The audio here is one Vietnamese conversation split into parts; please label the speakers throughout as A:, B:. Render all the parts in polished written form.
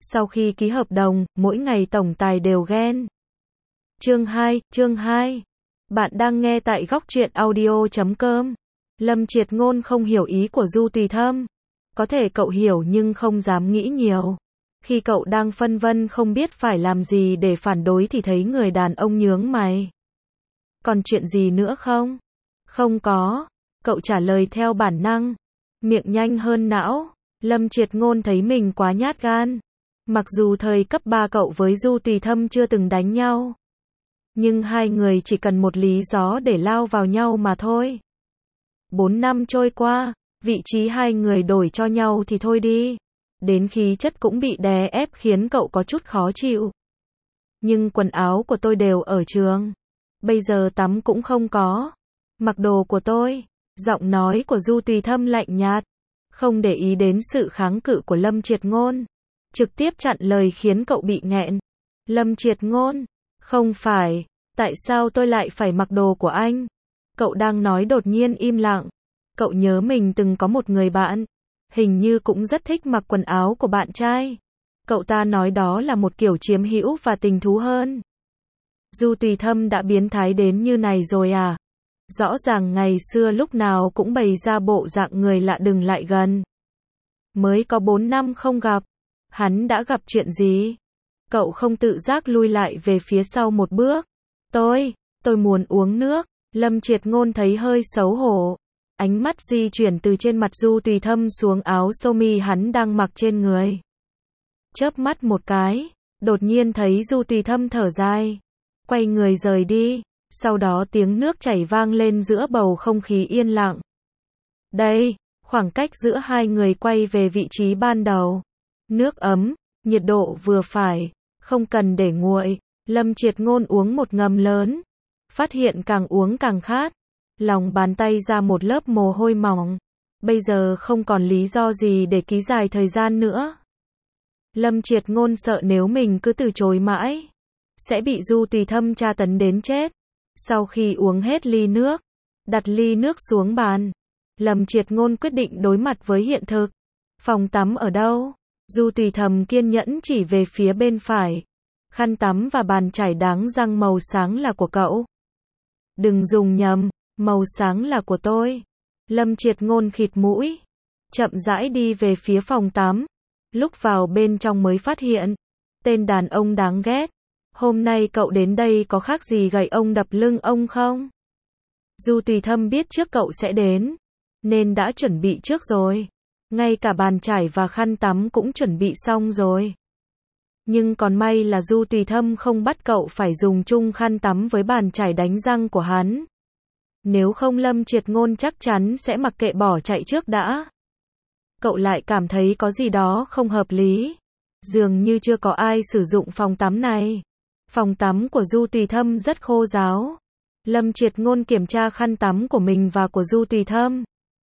A: Sau khi ký hợp đồng, mỗi ngày tổng tài đều ghen. Chương 2. Bạn đang nghe tại góc truyện audio.com. Lâm Triệt Ngôn không hiểu ý của Du Tùy Thâm. Có thể cậu hiểu nhưng không dám nghĩ nhiều. Khi cậu đang phân vân không biết phải làm gì để phản đối thì thấy người đàn ông nhướng mày. Còn chuyện gì nữa không? Không có. Cậu trả lời theo bản năng. Miệng nhanh hơn não. Lâm Triệt Ngôn thấy mình quá nhát gan. Mặc dù thời cấp 3 cậu với Du Tùy Thâm chưa từng đánh nhau. Nhưng hai người chỉ cần một lý do để lao vào nhau mà thôi. 4 năm trôi qua, vị trí hai người đổi cho nhau thì thôi đi. Đến khí chất cũng bị đè ép khiến cậu có chút khó chịu. Nhưng quần áo của tôi đều ở trường. Bây giờ tắm cũng không có. Mặc đồ của tôi. Giọng nói của Du Tùy Thâm lạnh nhạt. Không để ý đến sự kháng cự của Lâm Triệt Ngôn. Trực tiếp chặn lời khiến cậu bị nghẹn. Lâm Triệt Ngôn. Không phải. Tại sao tôi lại phải mặc đồ của anh? Cậu đang nói đột nhiên im lặng. Cậu nhớ mình từng có một người bạn. Hình như cũng rất thích mặc quần áo của bạn trai. Cậu ta nói đó là một kiểu chiếm hữu và tình thú hơn. Du Tùy Thâm đã biến thái đến như này rồi à? Rõ ràng ngày xưa lúc nào cũng bày ra bộ dạng người lạ đừng lại gần. Mới có 4 năm không gặp. Hắn đã gặp chuyện gì? Cậu không tự giác lui lại về phía sau một bước. Tôi muốn uống nước. Lâm Triệt Ngôn thấy hơi xấu hổ. Ánh mắt di chuyển từ trên mặt Du Tùy Thâm xuống áo sơ mi hắn đang mặc trên người. Chớp mắt một cái, đột nhiên thấy Du Tùy Thâm thở dài. Quay người rời đi. Sau đó tiếng nước chảy vang lên giữa bầu không khí yên lặng. Đây, khoảng cách giữa hai người quay về vị trí ban đầu. Nước ấm, nhiệt độ vừa phải, không cần để nguội. Lâm Triệt Ngôn uống một ngụm lớn. Phát hiện càng uống càng khát. Lòng bàn tay ra một lớp mồ hôi mỏng. Bây giờ không còn lý do gì để ký dài thời gian nữa. Lâm Triệt Ngôn sợ nếu mình cứ từ chối mãi, sẽ bị Du Tùy Thâm tra tấn đến chết. Sau khi uống hết ly nước, đặt ly nước xuống bàn, Lâm Triệt Ngôn quyết định đối mặt với hiện thực. Phòng tắm ở đâu? Du Tùy Thâm kiên nhẫn chỉ về phía bên phải. Khăn tắm và bàn chải đáng răng màu sáng là của cậu. Đừng dùng nhầm, màu sáng là của tôi. Lâm Triệt Ngôn khịt mũi, chậm rãi đi về phía phòng tắm. Lúc vào bên trong mới phát hiện, tên đàn ông đáng ghét. Hôm nay cậu đến đây có khác gì gậy ông đập lưng ông không? Du Tùy Thâm biết trước cậu sẽ đến, nên đã chuẩn bị trước rồi. Ngay cả bàn chải và khăn tắm cũng chuẩn bị xong rồi. Nhưng còn may là Du Tùy Thâm không bắt cậu phải dùng chung khăn tắm với bàn chải đánh răng của hắn. Nếu không Lâm Triệt Ngôn chắc chắn sẽ mặc kệ bỏ chạy trước đã. Cậu lại cảm thấy có gì đó không hợp lý. Dường như chưa có ai sử dụng phòng tắm này. Phòng tắm của Du Tùy Thâm rất khô ráo. Lâm Triệt Ngôn kiểm tra khăn tắm của mình và của Du Tùy Thâm.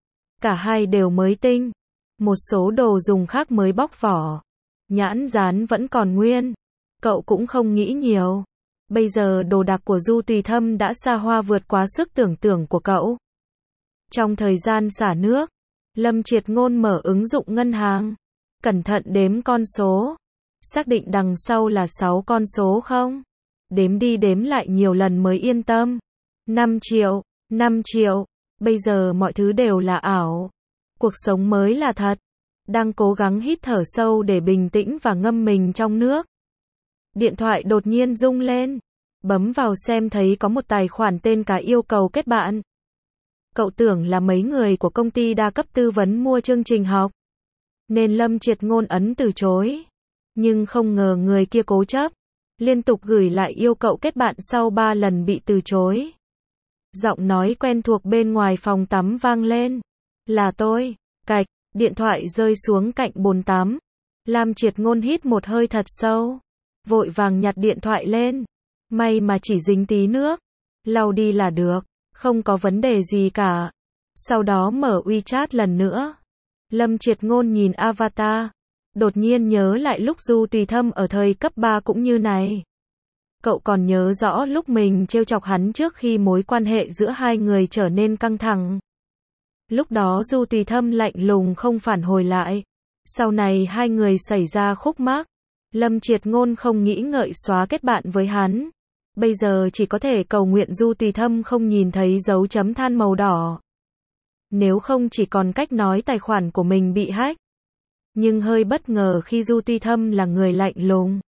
A: Cả hai đều mới tinh. Một số đồ dùng khác mới bóc vỏ. Nhãn dán vẫn còn nguyên. Cậu cũng không nghĩ nhiều. Bây giờ đồ đạc của Du Tùy Thâm đã xa hoa vượt quá sức tưởng tượng của cậu. Trong thời gian xả nước, Lâm Triệt Ngôn mở ứng dụng ngân hàng. Cẩn thận đếm con số. Xác định đằng sau là 6 con số không? Đếm đi đếm lại nhiều lần mới yên tâm. 5 triệu, 5 triệu. Bây giờ mọi thứ đều là ảo. Cuộc sống mới là thật. Đang cố gắng hít thở sâu để bình tĩnh và ngâm mình trong nước. Điện thoại đột nhiên rung lên. Bấm vào xem thấy có một tài khoản tên cá yêu cầu kết bạn. Cậu tưởng là mấy người của công ty đa cấp tư vấn mua chương trình học. Nên Lâm Triệt Ngôn ấn từ chối. Nhưng không ngờ người kia cố chấp. Liên tục gửi lại yêu cầu kết bạn sau 3 lần bị từ chối. Giọng nói quen thuộc bên ngoài phòng tắm vang lên. Là tôi. Cạch. Điện thoại rơi xuống cạnh bồn tắm. Lâm Triệt Ngôn hít một hơi thật sâu. Vội vàng nhặt điện thoại lên. May mà chỉ dính tí nước. Lau đi là được. Không có vấn đề gì cả. Sau đó mở WeChat lần nữa. Lâm Triệt Ngôn nhìn avatar. Đột nhiên nhớ lại lúc Du Tùy Thâm ở thời cấp 3 cũng như này. Cậu còn nhớ rõ lúc mình trêu chọc hắn trước khi mối quan hệ giữa hai người trở nên căng thẳng. Lúc đó Du Tùy Thâm lạnh lùng không phản hồi lại. Sau này hai người xảy ra khúc mắc. Lâm Triệt Ngôn không nghĩ ngợi xóa kết bạn với hắn. Bây giờ chỉ có thể cầu nguyện Du Tùy Thâm không nhìn thấy dấu chấm than màu đỏ. Nếu không chỉ còn cách nói tài khoản của mình bị hack. Nhưng hơi bất ngờ khi Du Tùy Thâm là người lạnh lùng.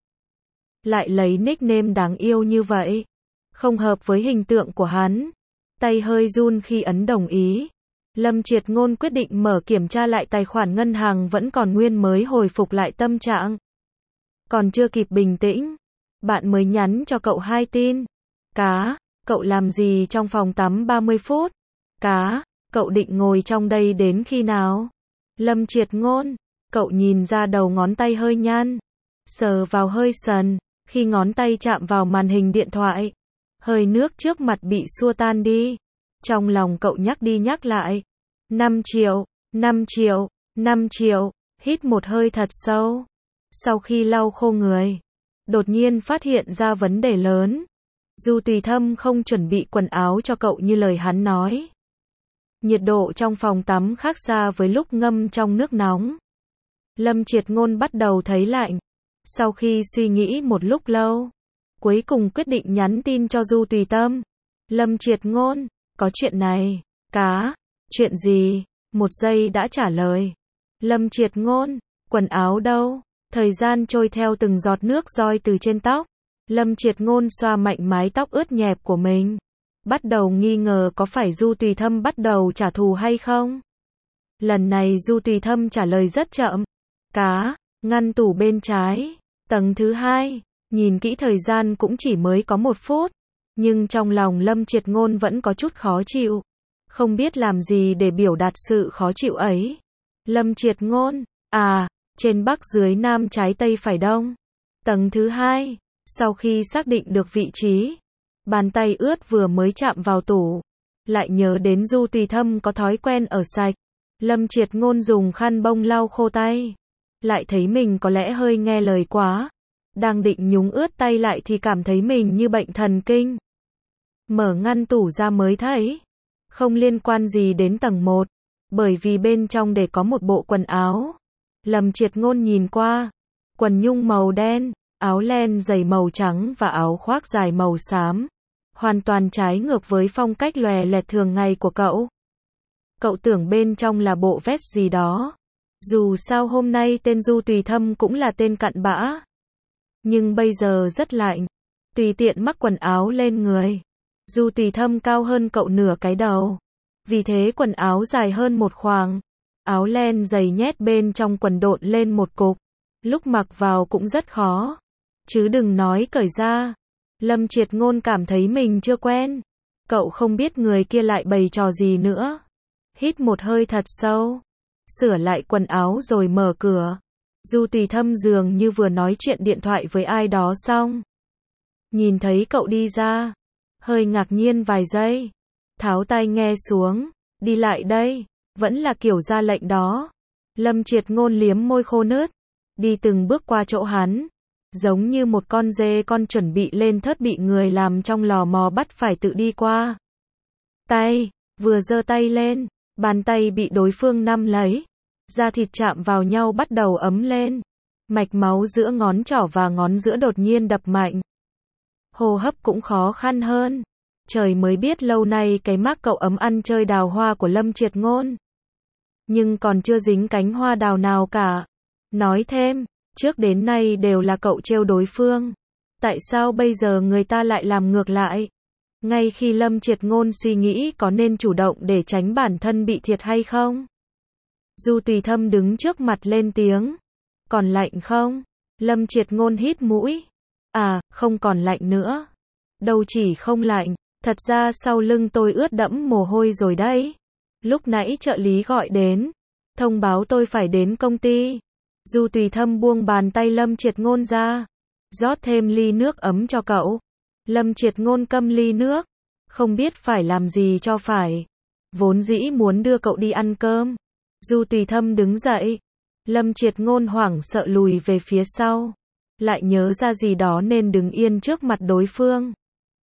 A: Lại lấy nickname đáng yêu như vậy. Không hợp với hình tượng của hắn. Tay hơi run khi ấn đồng ý. Lâm Triệt Ngôn quyết định mở kiểm tra lại tài khoản ngân hàng vẫn còn nguyên mới hồi phục lại tâm trạng. Còn chưa kịp bình tĩnh. Bạn mới nhắn cho cậu 2 tin. Cá, cậu làm gì trong phòng tắm 30 phút? Cá, cậu định ngồi trong đây đến khi nào? Lâm Triệt Ngôn, cậu nhìn ra đầu ngón tay hơi nhăn. Sờ vào hơi sần, khi ngón tay chạm vào màn hình điện thoại. Hơi nước trước mặt bị xua tan đi. Trong lòng cậu nhắc đi nhắc lại. 5 triệu, 5 triệu, 5 triệu, hít một hơi thật sâu. Sau khi lau khô người, đột nhiên phát hiện ra vấn đề lớn. Du Tùy Thâm không chuẩn bị quần áo cho cậu như lời hắn nói. Nhiệt độ trong phòng tắm khác xa với lúc ngâm trong nước nóng. Lâm Triệt Ngôn bắt đầu thấy lạnh. Sau khi suy nghĩ một lúc lâu, cuối cùng quyết định nhắn tin cho Du Tùy Thâm. Lâm Triệt Ngôn, có chuyện này. Cá, chuyện gì? 1 giây đã trả lời. Lâm Triệt Ngôn, quần áo đâu? Thời gian trôi theo từng giọt nước roi từ trên tóc. Lâm Triệt Ngôn xoa mạnh mái tóc ướt nhẹp của mình. Bắt đầu nghi ngờ có phải Du Tùy Thâm bắt đầu trả thù hay không? Lần này Du Tùy Thâm trả lời rất chậm. Cá, ngăn tủ bên trái, tầng thứ 2. Nhìn kỹ thời gian cũng chỉ mới có 1 phút. Nhưng trong lòng Lâm Triệt Ngôn vẫn có chút khó chịu. Không biết làm gì để biểu đạt sự khó chịu ấy. Lâm Triệt Ngôn, trên bắc dưới nam trái tây phải đông. Tầng thứ 2. Sau khi xác định được vị trí, bàn tay ướt vừa mới chạm vào tủ. Lại nhớ đến Du Tùy Thâm có thói quen ở sạch. Lâm Triệt Ngôn dùng khăn bông lau khô tay. Lại thấy mình có lẽ hơi nghe lời quá. Đang định nhúng ướt tay lại thì cảm thấy mình như bệnh thần kinh. Mở ngăn tủ ra mới thấy. Không liên quan gì đến tầng 1. Bởi vì bên trong để có một bộ quần áo. Lâm Triệt Ngôn nhìn qua. Quần nhung màu đen, áo len dày màu trắng và áo khoác dài màu xám. Hoàn toàn trái ngược với phong cách lòe loẹt thường ngày của cậu. Cậu tưởng bên trong là bộ vest gì đó. Dù sao hôm nay tên Du Tùy Thâm cũng là tên cặn bã. Nhưng bây giờ rất lạnh. Tùy tiện mắc quần áo lên người. Du Tùy Thâm cao hơn cậu nửa cái đầu. Vì thế quần áo dài hơn một khoảng. Áo len dày nhét bên trong quần độn lên một cục. Lúc mặc vào cũng rất khó. Chứ đừng nói cởi ra. Lâm Triệt Ngôn cảm thấy mình chưa quen. Cậu không biết người kia lại bày trò gì nữa. Hít một hơi thật sâu. Sửa lại quần áo rồi mở cửa. Du Tùy Thâm dường như vừa nói chuyện điện thoại với ai đó xong. Nhìn thấy cậu đi ra. Hơi ngạc nhiên vài giây. Tháo tai nghe xuống. Đi lại đây. Vẫn là kiểu ra lệnh đó. Lâm Triệt Ngôn liếm môi khô nứt. Đi từng bước qua chỗ hắn. Giống như một con dê con chuẩn bị lên thớt bị người làm trong lò mò bắt phải tự đi qua. Tay. Vừa giơ tay lên. Bàn tay bị đối phương nắm lấy. Da thịt chạm vào nhau bắt đầu ấm lên. Mạch máu giữa ngón trỏ và ngón giữa đột nhiên đập mạnh. Hô hấp cũng khó khăn hơn. Trời mới biết lâu nay cái mác cậu ấm ăn chơi đào hoa của Lâm Triệt Ngôn. Nhưng còn chưa dính cánh hoa đào nào cả. Nói thêm, trước đến nay đều là cậu trêu đối phương. Tại sao bây giờ người ta lại làm ngược lại? Ngay khi Lâm Triệt Ngôn suy nghĩ có nên chủ động để tránh bản thân bị thiệt hay không? Du Tùy Thâm đứng trước mặt lên tiếng. Còn lạnh không? Lâm Triệt Ngôn hít mũi. Không còn lạnh nữa. Đâu chỉ không lạnh, thật ra sau lưng tôi ướt đẫm mồ hôi rồi đấy. Lúc nãy trợ lý gọi đến, thông báo tôi phải đến công ty. Du Tùy Thâm buông bàn tay Lâm Triệt Ngôn ra, rót thêm ly nước ấm cho cậu. Lâm Triệt Ngôn câm ly nước, không biết phải làm gì cho phải. Vốn dĩ muốn đưa cậu đi ăn cơm. Du Tùy Thâm đứng dậy. Lâm Triệt Ngôn hoảng sợ lùi về phía sau. Lại nhớ ra gì đó nên đứng yên trước mặt đối phương.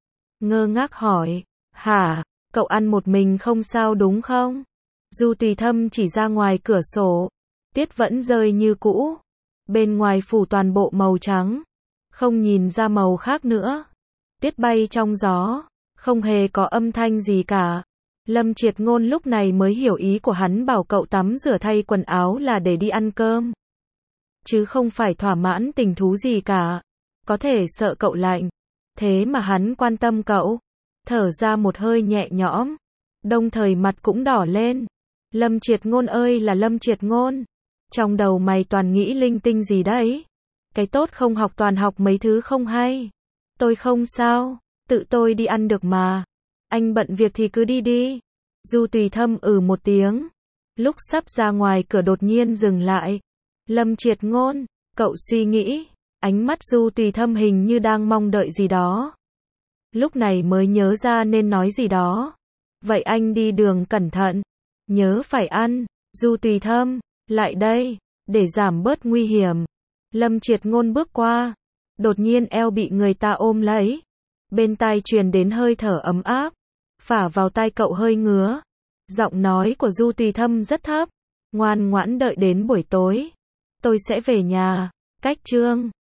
A: Ngơ ngác hỏi, hả, cậu ăn một mình không sao đúng không? Du Tùy Thâm chỉ ra ngoài cửa sổ. Tiết vẫn rơi như cũ. Bên ngoài phủ toàn bộ màu trắng. Không nhìn ra màu khác nữa. Tuyết bay trong gió. Không hề có âm thanh gì cả. Lâm Triệt Ngôn lúc này mới hiểu ý của hắn bảo cậu tắm rửa thay quần áo là để đi ăn cơm. Chứ không phải thỏa mãn tình thú gì cả. Có thể sợ cậu lạnh. Thế mà hắn quan tâm cậu. Thở ra một hơi nhẹ nhõm. Đồng thời mặt cũng đỏ lên. Lâm Triệt Ngôn ơi là Lâm Triệt Ngôn. Trong đầu mày toàn nghĩ linh tinh gì đấy? Cái tốt không học toàn học mấy thứ không hay. Tôi không sao. Tự tôi đi ăn được mà. Anh bận việc thì cứ đi đi. Du Tùy Thâm một tiếng. Lúc sắp ra ngoài cửa đột nhiên dừng lại. Lâm Triệt Ngôn, cậu suy nghĩ. Ánh mắt Du Tùy Thâm hình như đang mong đợi gì đó. Lúc này mới nhớ ra nên nói gì đó. Vậy anh đi đường cẩn thận. Nhớ phải ăn. Du Tùy Thâm, lại đây. Để giảm bớt nguy hiểm. Lâm Triệt Ngôn bước qua. Đột nhiên eo bị người ta ôm lấy. Bên tai truyền đến hơi thở ấm áp. Phả vào tai cậu hơi ngứa. Giọng nói của Du Tùy Thâm rất thấp. Ngoan ngoãn đợi đến buổi tối. Tôi sẽ về nhà. Cách chương